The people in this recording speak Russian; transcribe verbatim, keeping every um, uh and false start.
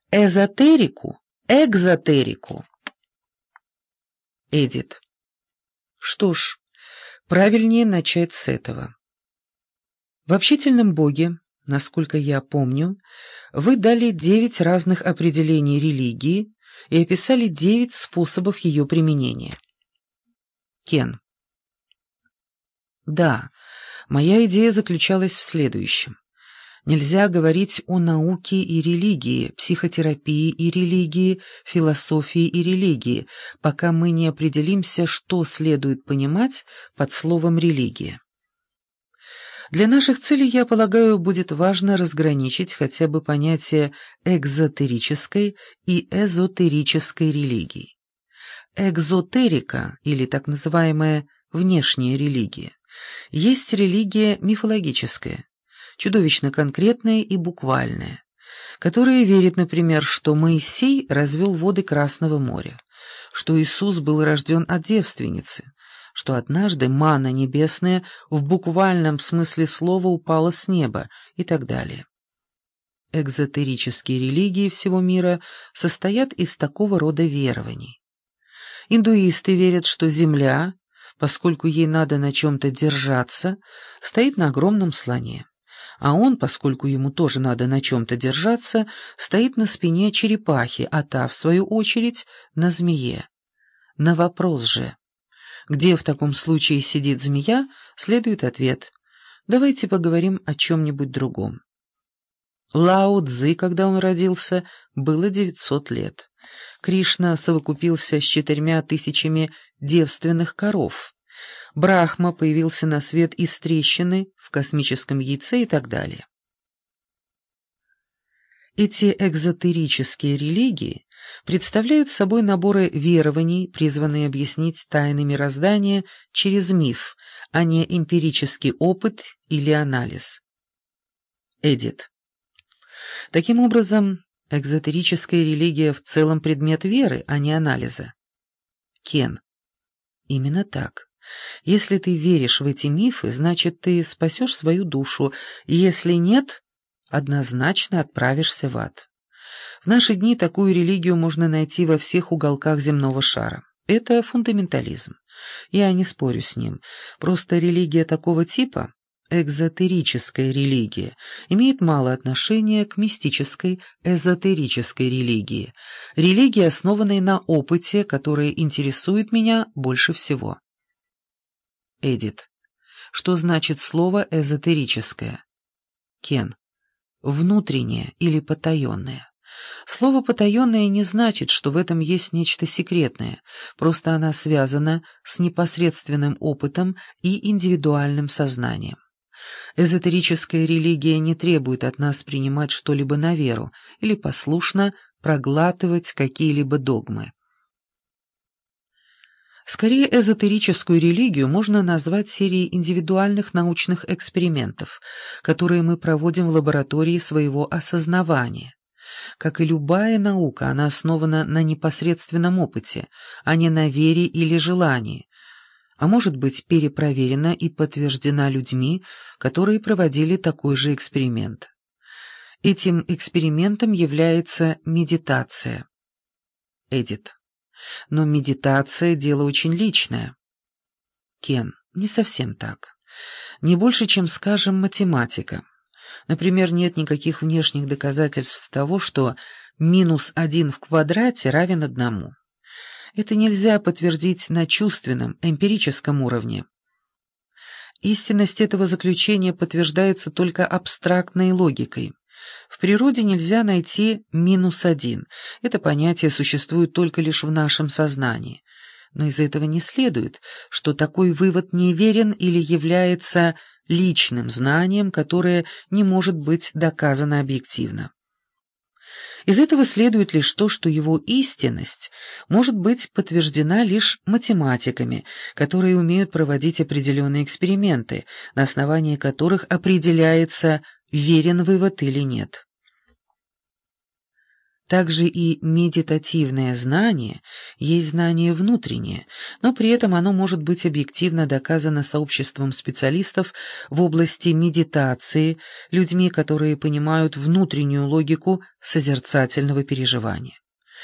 эзотерику, экзотерику. Эдит. Что ж, правильнее начать с этого. В общительном Боге, насколько я помню, вы дали девять разных определений религии и описали девять способов ее применения. Кен. Да, моя идея заключалась в следующем. Нельзя говорить о науке и религии, психотерапии и религии, философии и религии, пока мы не определимся, что следует понимать под словом «религия». Для наших целей, я полагаю, будет важно разграничить хотя бы понятия экзотерической и эзотерической религии. Экзотерика, или так называемая внешняя религия, есть религия мифологическая, чудовищно конкретная и буквальная, которая верит, например, что Моисей развел воды Красного моря, что Иисус был рожден от девственницы, что однажды манна небесная в буквальном смысле слова упала с неба и так далее. Экзотерические религии всего мира состоят из такого рода верований. Индуисты верят, что Земля, поскольку ей надо на чем-то держаться, стоит на огромном слоне, а он, поскольку ему тоже надо на чем-то держаться, стоит на спине черепахи, а та, в свою очередь, на змее. На вопрос же, где в таком случае сидит змея, следует ответ: давайте поговорим о чем-нибудь другом. Лао Цзы, когда он родился, было девятьсот лет. Кришна совокупился с четырьмя тысячами девственных коров. Брахма появился на свет из трещины в космическом яйце и так далее. Эти экзотерические религии представляют собой наборы верований, призванные объяснить тайны мироздания через миф, а не эмпирический опыт или анализ. Эдит. Таким образом, экзотерическая религия в целом предмет веры, а не анализа. Кен. Именно так. Если ты веришь в эти мифы, значит, ты спасешь свою душу, если нет, однозначно отправишься в ад. В наши дни такую религию можно найти во всех уголках земного шара. Это фундаментализм. Я не спорю с ним. Просто религия такого типа, экзотерическая религия, имеет мало отношения к мистической, эзотерической религии, религии, основанной на опыте, которая интересует меня больше всего. Эдит. Что значит слово «эзотерическое»? Кен. Внутреннее или потаенное. Слово «потаенное» не значит, что в этом есть нечто секретное, просто она связана с непосредственным опытом и индивидуальным сознанием. Эзотерическая религия не требует от нас принимать что-либо на веру или послушно проглатывать какие-либо догмы. Скорее, эзотерическую религию можно назвать серией индивидуальных научных экспериментов, которые мы проводим в лаборатории своего осознавания. Как и любая наука, она основана на непосредственном опыте, а не на вере или желании, а может быть перепроверена и подтверждена людьми, которые проводили такой же эксперимент. Этим экспериментом является медитация. Эдит. Но медитация — дело очень личное. Кен. Не совсем так. Не больше, чем, скажем, математика. Например, нет никаких внешних доказательств того, что минус один в квадрате равен одному. Это нельзя подтвердить на чувственном, эмпирическом уровне. Истинность этого заключения подтверждается только абстрактной логикой. В природе нельзя найти минус один. Это понятие существует только лишь в нашем сознании. Но из этого не следует, что такой вывод неверен или является личным знанием, которое не может быть доказано объективно. Из этого следует лишь то, что его истинность может быть подтверждена лишь математиками, которые умеют проводить определенные эксперименты, на основании которых определяется, верен вывод или нет. Также и медитативное знание есть знание внутреннее, но при этом оно может быть объективно доказано сообществом специалистов в области медитации, людьми, которые понимают внутреннюю логику созерцательного переживания.